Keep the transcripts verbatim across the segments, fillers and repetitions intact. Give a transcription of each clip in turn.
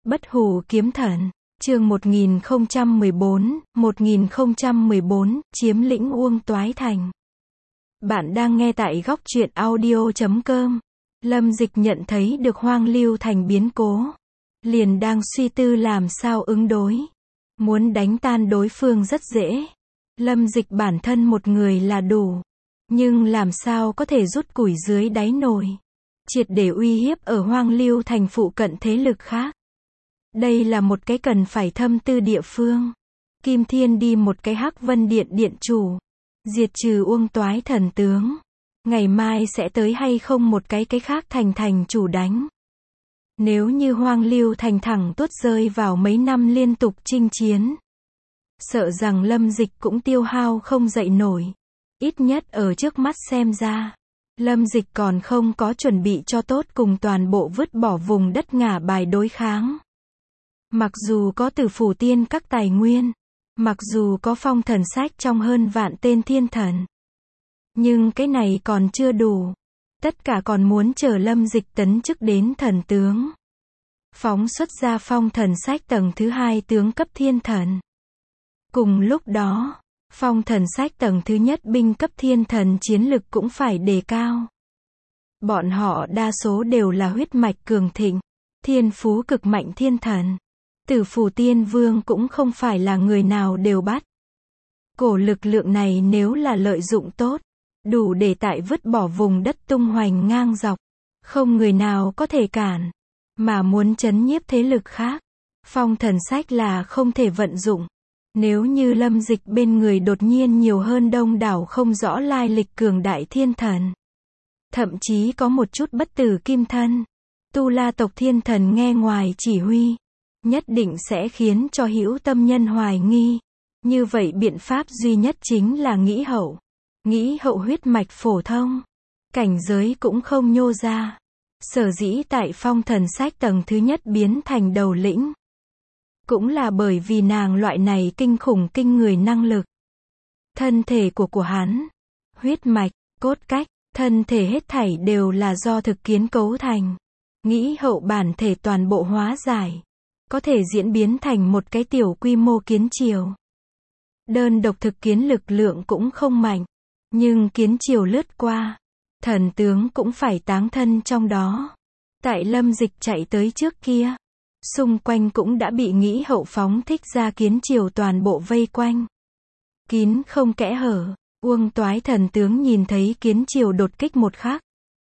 Bất hủ kiếm thần, chương một nghìn không trăm mười bốn, một nghìn không trăm mười bốn, chiếm lĩnh Uông Toái Thành. Bạn đang nghe tại góc truyện audio chấm com. Lâm Dịch nhận thấy được Hoang Lưu Thành biến cố, liền đang suy tư làm sao ứng đối. Muốn đánh tan đối phương rất dễ. Lâm Dịch bản thân một người là đủ, nhưng làm sao có thể rút củi dưới đáy nồi, triệt để uy hiếp ở Hoang Lưu Thành phụ cận thế lực khác. Đây là một cái cần phải thâm tư địa phương. Kim Thiên đi một cái Hắc Vân Điện điện chủ, diệt trừ Uông Toái thần tướng. Ngày mai sẽ tới hay không một cái cái khác thành thành chủ đánh. Nếu như Hoang Lưu Thành thẳng tuốt rơi vào mấy năm liên tục chinh chiến, sợ rằng Lâm Dịch cũng tiêu hao không dậy nổi. Ít nhất ở trước mắt xem ra, Lâm Dịch còn không có chuẩn bị cho tốt cùng toàn bộ vứt bỏ vùng đất ngả bài đối kháng. Mặc dù có Tử Phủ Tiên các tài nguyên, mặc dù có phong thần sách trong hơn vạn tên thiên thần, nhưng cái này còn chưa đủ. Tất cả còn muốn chờ Lâm Dịch tấn chức đến thần tướng, phóng xuất ra phong thần sách tầng thứ hai tướng cấp thiên thần. Cùng lúc đó, phong thần sách tầng thứ nhất binh cấp thiên thần chiến lực cũng phải đề cao. Bọn họ đa số đều là huyết mạch cường thịnh, thiên phú cực mạnh thiên thần. Tử Phủ Tiên Vương cũng không phải là người nào đều bắt. Cổ lực lượng này nếu là lợi dụng tốt, đủ để tại vứt bỏ vùng đất tung hoành ngang dọc, không người nào có thể cản. Mà muốn trấn nhiếp thế lực khác, phong thần sách là không thể vận dụng. Nếu như Lâm Dịch bên người đột nhiên nhiều hơn đông đảo không rõ lai lịch cường đại thiên thần, thậm chí có một chút bất tử kim thân, Tu La tộc thiên thần nghe ngoài chỉ huy, nhất định sẽ khiến cho hữu tâm nhân hoài nghi. Như vậy biện pháp duy nhất chính là nghĩ hậu. Nghĩ hậu huyết mạch phổ thông, cảnh giới cũng không nhô ra. Sở dĩ tại phong thần sách tầng thứ nhất biến thành đầu lĩnh, cũng là bởi vì nàng loại này kinh khủng kinh người năng lực. Thân thể của của hắn, huyết mạch, cốt cách, thân thể hết thảy đều là do thực kiến cấu thành. Nghĩ hậu bản thể toàn bộ hóa giải, có thể diễn biến thành một cái tiểu quy mô kiến triều. Đơn độc thực kiến lực lượng cũng không mạnh, nhưng kiến triều lướt qua, thần tướng cũng phải táng thân trong đó. Tại Lâm Dịch chạy tới trước kia, xung quanh cũng đã bị nghĩ hậu phóng thích ra kiến triều toàn bộ vây quanh, kín không kẽ hở. Uông Toái thần tướng nhìn thấy kiến triều đột kích một khắc,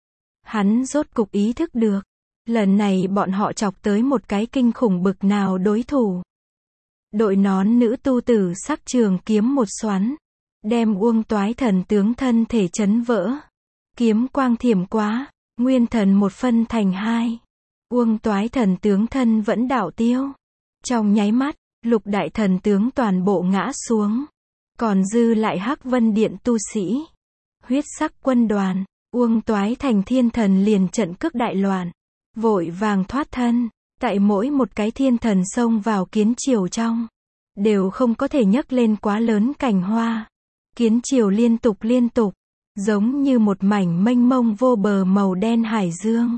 hắn rốt cục ý thức được, lần này bọn họ chọc tới một cái kinh khủng bực nào đối thủ. Đội nón nữ tu tử sắc trường kiếm một xoắn, đem Uông Toái thần tướng thân thể chấn vỡ. Kiếm quang thiểm quá, nguyên thần một phân thành hai. Uông Toái thần tướng thân vẫn đảo tiêu. Trong nháy mắt, lục đại thần tướng toàn bộ ngã xuống. Còn dư lại Hắc Vân Điện tu sĩ, huyết sắc quân đoàn. Uông Toái thành thiên thần liền trận cước đại loạn, vội vàng thoát thân. Tại mỗi một cái thiên thần xông vào kiến triều trong, đều không có thể nhấc lên quá lớn cành hoa. Kiến triều liên tục liên tục, giống như một mảnh mênh mông vô bờ màu đen hải dương.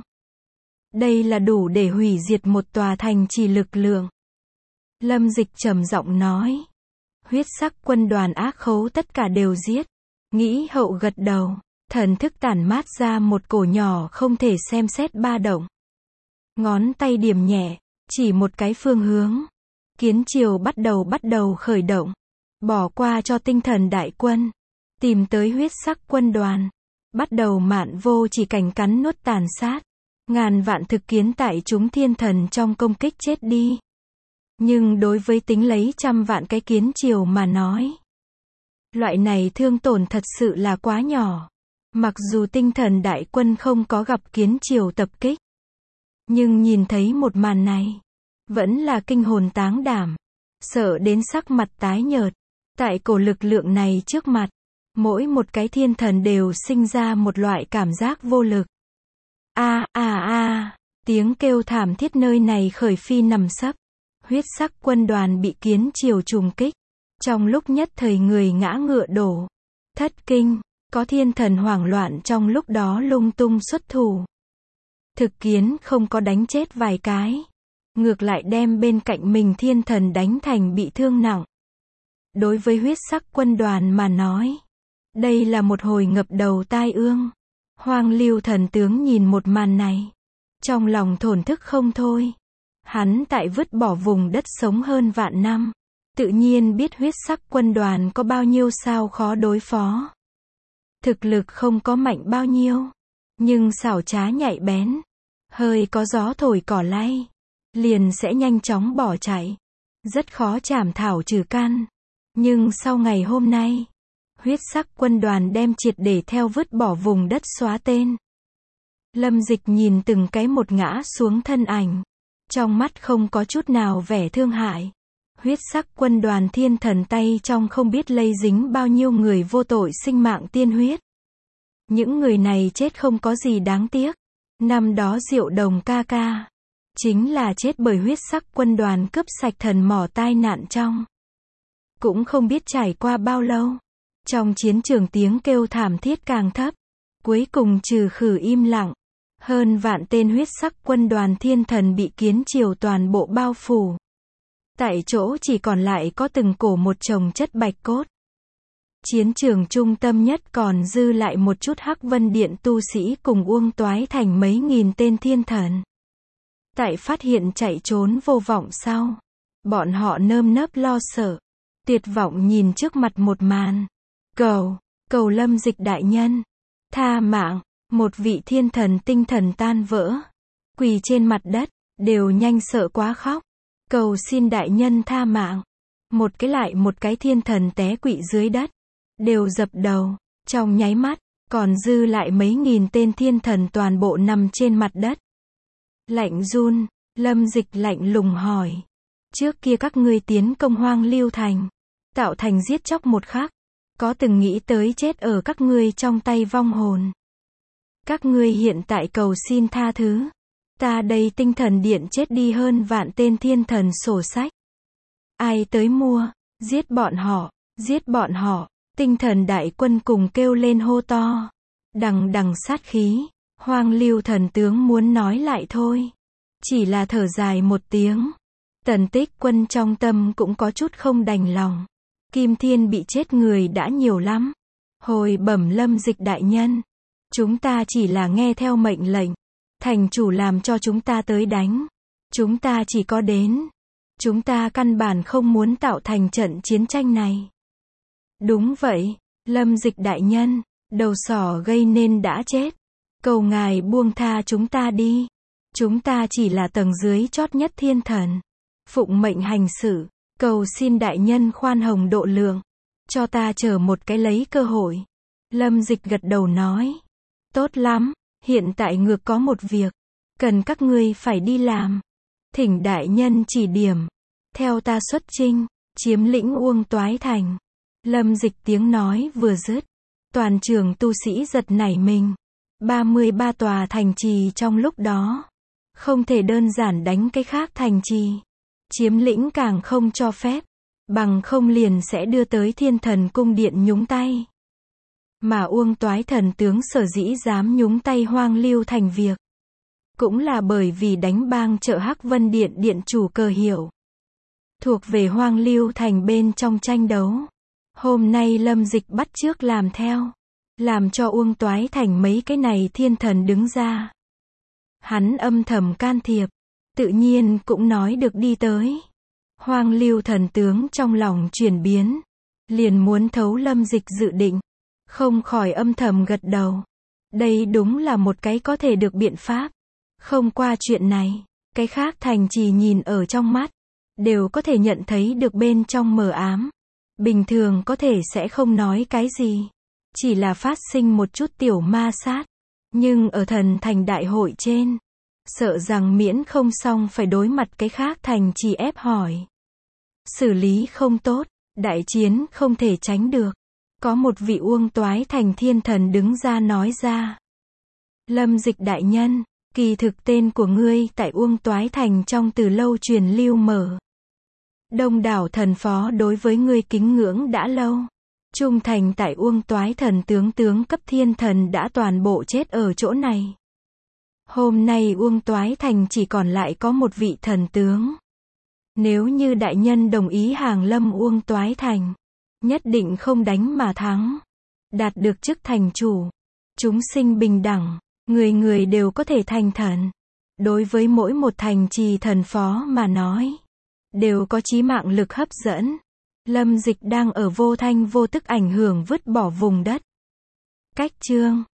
Đây là đủ để hủy diệt một tòa thành trì lực lượng. Lâm Dịch trầm giọng nói. Huyết sắc quân đoàn ác khấu tất cả đều giết. Nghĩ hậu gật đầu, thần thức tản mát ra một cổ nhỏ không thể xem xét ba động. Ngón tay điểm nhẹ, chỉ một cái phương hướng. Kiến triều bắt đầu bắt đầu khởi động. Bỏ qua cho tinh thần đại quân, tìm tới huyết sắc quân đoàn, bắt đầu mạn vô chỉ cảnh cắn nuốt tàn sát. Ngàn vạn thực kiến tại chúng thiên thần trong công kích chết đi. Nhưng đối với tính lấy trăm vạn cái kiến triều mà nói, loại này thương tổn thật sự là quá nhỏ. Mặc dù tinh thần đại quân không có gặp kiến triều tập kích, nhưng nhìn thấy một màn này, vẫn là kinh hồn táng đảm, sợ đến sắc mặt tái nhợt. Tại cổ lực lượng này trước mặt, mỗi một cái thiên thần đều sinh ra một loại cảm giác vô lực. A a a, tiếng kêu thảm thiết nơi này khởi phi nằm sấp. Huyết sắc quân đoàn bị kiến triều trùng kích, trong lúc nhất thời người ngã ngựa đổ, thất kinh. Có thiên thần hoảng loạn trong lúc đó lung tung xuất thủ. Thực kiến không có đánh chết vài cái, ngược lại đem bên cạnh mình thiên thần đánh thành bị thương nặng. Đối với huyết sắc quân đoàn mà nói, đây là một hồi ngập đầu tai ương. Hoang Lưu thần tướng nhìn một màn này, trong lòng thổn thức không thôi. Hắn tại vứt bỏ vùng đất sống hơn vạn năm, tự nhiên biết huyết sắc quân đoàn có bao nhiêu sao khó đối phó. Thực lực không có mạnh bao nhiêu, nhưng xảo trá nhạy bén, hơi có gió thổi cỏ lay, liền sẽ nhanh chóng bỏ chạy, rất khó chảm thảo trừ căn. Nhưng sau ngày hôm nay, huyết sắc quân đoàn đem triệt để theo vứt bỏ vùng đất xóa tên. Lâm Dịch nhìn từng cái một ngã xuống thân ảnh, trong mắt không có chút nào vẻ thương hại. Huyết sắc quân đoàn thiên thần tay trong không biết lây dính bao nhiêu người vô tội sinh mạng tiên huyết. Những người này chết không có gì đáng tiếc. Năm đó Diệu Đồng ca ca, chính là chết bởi huyết sắc quân đoàn cướp sạch thần mỏ tai nạn trong. Cũng không biết trải qua bao lâu. Trong chiến trường tiếng kêu thảm thiết càng thấp. Cuối cùng trừ khử im lặng. Hơn vạn tên huyết sắc quân đoàn thiên thần bị kiến triều toàn bộ bao phủ. Tại chỗ chỉ còn lại có từng cổ một chồng chất bạch cốt. Chiến trường trung tâm nhất còn dư lại một chút Hắc Vân Điện tu sĩ cùng Uông Toái Thành mấy nghìn tên thiên thần. Tại phát hiện chạy trốn vô vọng sau, bọn họ nơm nớp lo sợ, tuyệt vọng nhìn trước mặt một màn. Cầu, cầu Lâm Dịch đại nhân, tha mạng. Một vị thiên thần tinh thần tan vỡ, quỳ trên mặt đất, đều nhanh sợ quá khóc. Cầu xin đại nhân tha mạng. Một cái lại một cái thiên thần té quỵ dưới đất, đều dập đầu. Trong nháy mắt, còn dư lại mấy nghìn tên thiên thần toàn bộ nằm trên mặt đất. Lạnh run, Lâm Dịch lạnh lùng hỏi. Trước kia các ngươi tiến công Hoang Lưu Thành, tạo thành giết chóc một khắc, có từng nghĩ tới chết ở các ngươi trong tay vong hồn? Các ngươi hiện tại cầu xin tha thứ. Ta đây tinh thần điện chết đi hơn vạn tên thiên thần sổ sách. Ai tới mua, giết bọn họ, giết bọn họ. Tinh thần đại quân cùng kêu lên hô to. Đằng đằng sát khí, Hoang Lưu thần tướng muốn nói lại thôi. Chỉ là thở dài một tiếng. Tần Tích Quân trong tâm cũng có chút không đành lòng. Kim Thiên bị chết người đã nhiều lắm. Hồi bẩm Lâm Dịch đại nhân, chúng ta chỉ là nghe theo mệnh lệnh. Thành chủ làm cho chúng ta tới đánh. Chúng ta chỉ có đến. Chúng ta căn bản không muốn tạo thành trận chiến tranh này. Đúng vậy, Lâm Dịch đại nhân, đầu sỏ gây nên đã chết. Cầu ngài buông tha chúng ta đi. Chúng ta chỉ là tầng dưới chót nhất thiên thần. Phụng mệnh hành sự. Cầu xin đại nhân khoan hồng độ lượng. Cho ta chờ một cái lấy cơ hội. Lâm Dịch gật đầu nói. Tốt lắm, hiện tại ngược có một việc. Cần các ngươi phải đi làm. Thỉnh đại nhân chỉ điểm. Theo ta xuất chinh, chiếm lĩnh Uông Toái Thành. Lâm Dịch tiếng nói vừa dứt. Toàn trường tu sĩ giật nảy mình. ba mươi ba tòa thành trì trong lúc đó. Không thể đơn giản đánh cái khác thành trì. Chiếm lĩnh càng không cho phép. Bằng không liền sẽ đưa tới thiên thần cung điện nhúng tay. Mà Uông Toái thần tướng sở dĩ dám nhúng tay Hoang Lưu Thành việc. Cũng là bởi vì đánh bang trợ Hắc Vân Điện điện chủ Cờ Hiểu. Thuộc về Hoang Lưu Thành bên trong tranh đấu. Hôm nay Lâm Dịch bắt chước làm theo. Làm cho Uông Toái Thành mấy cái này thiên thần đứng ra. Hắn âm thầm can thiệp. Tự nhiên cũng nói được đi tới. Hoang Lưu thần tướng trong lòng chuyển biến. Liền muốn thấu Lâm Dịch dự định. Không khỏi âm thầm gật đầu. Đây đúng là một cái có thể được biện pháp. Không qua chuyện này, cái khác thành trì nhìn ở trong mắt. Đều có thể nhận thấy được bên trong mờ ám. Bình thường có thể sẽ không nói cái gì. Chỉ là phát sinh một chút tiểu ma sát. Nhưng ở thần thành đại hội trên. Sợ rằng miễn không xong phải đối mặt cái khác thành trì ép hỏi. Xử lý không tốt, đại chiến không thể tránh được. Có một vị Uông Toái Thành thiên thần đứng ra nói ra. Lâm Dịch đại nhân, kỳ thực tên của ngươi tại Uông Toái Thành trong từ lâu truyền lưu mở. Đông đảo thần phó đối với ngươi kính ngưỡng đã lâu. Trung thành tại Uông Toái thần tướng tướng cấp thiên thần đã toàn bộ chết ở chỗ này. Hôm nay Uông Toái Thành chỉ còn lại có một vị thần tướng. Nếu như đại nhân đồng ý hàng lâm Uông Toái Thành, nhất định không đánh mà thắng. Đạt được chức thành chủ. Chúng sinh bình đẳng, người người đều có thể thành thần. Đối với mỗi một thành trì thần phó mà nói, đều có chí mạng lực hấp dẫn. Lâm Dịch đang ở vô thanh vô tức ảnh hưởng vứt bỏ vùng đất. Cách chương